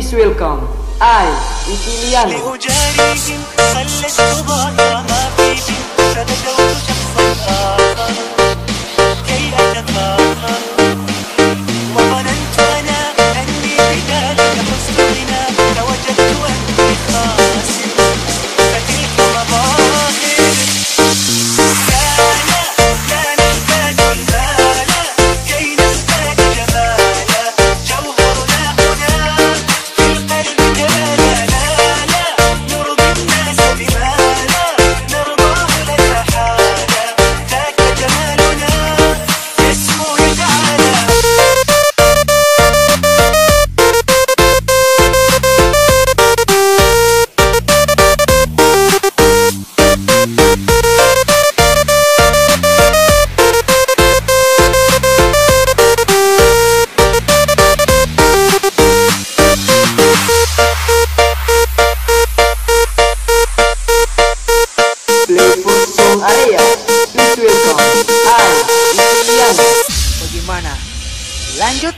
Please welcome I, Itiliano. لأجاريهم خلت ضايع ما فيهم فبدأت شخصا آخر كي أتفاخر وظننت أنا أني بذلك حسننا فوجدت أني خاسر فتلك مظاهر كان البال المال كي نزداد جمالا جوهرنا هنا في القلب جمالا لا نرضي الناس بما لا نرضاه لنا حالا ذاك جمالنا اسمه تعالى Playful Song Area. Please welcome I, Itiliano. Bagaimana? Lanjut.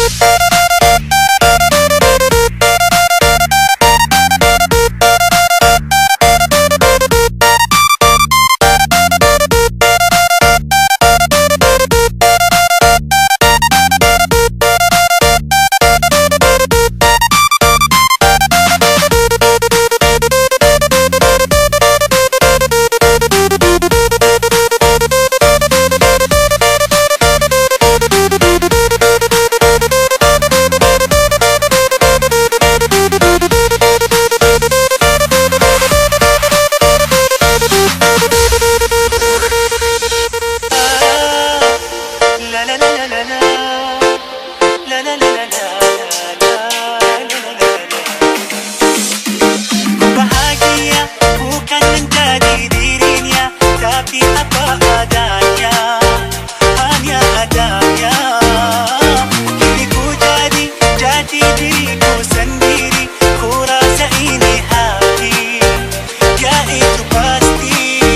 Bahagia bukan menjadi dirinya, tapi apa adanya, hanya adanya. Kini ku jadi diriku sendiri, ku rasa ini hati, ya itu pasti.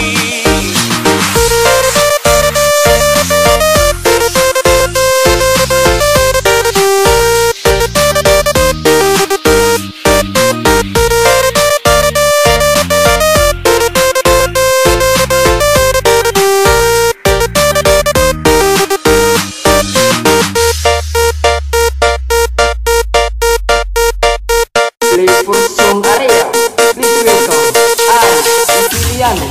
Playful Song Area. Please welcome I, Itiliano.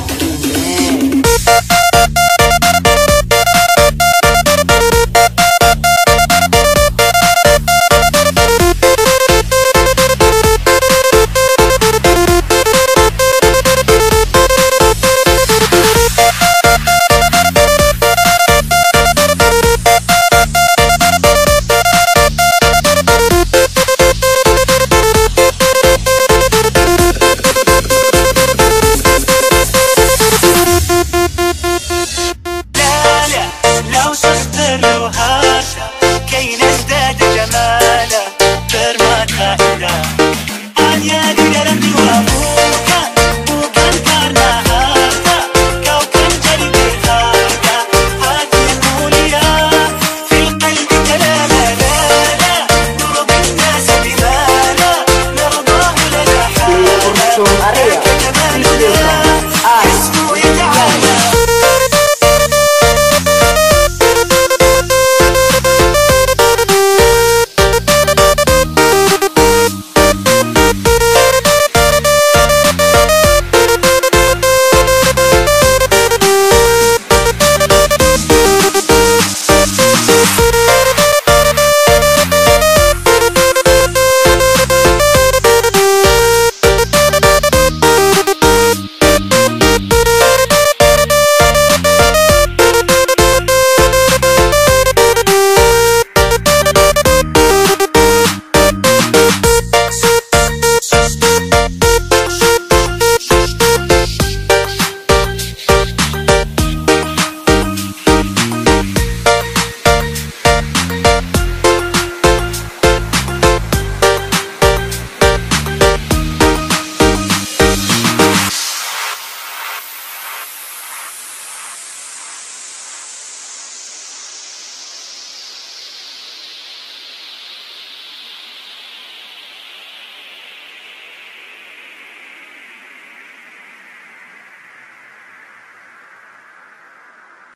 لو سختر هذا كي نزداد جمالا برمات هائلة أن يدي ربي وأبوك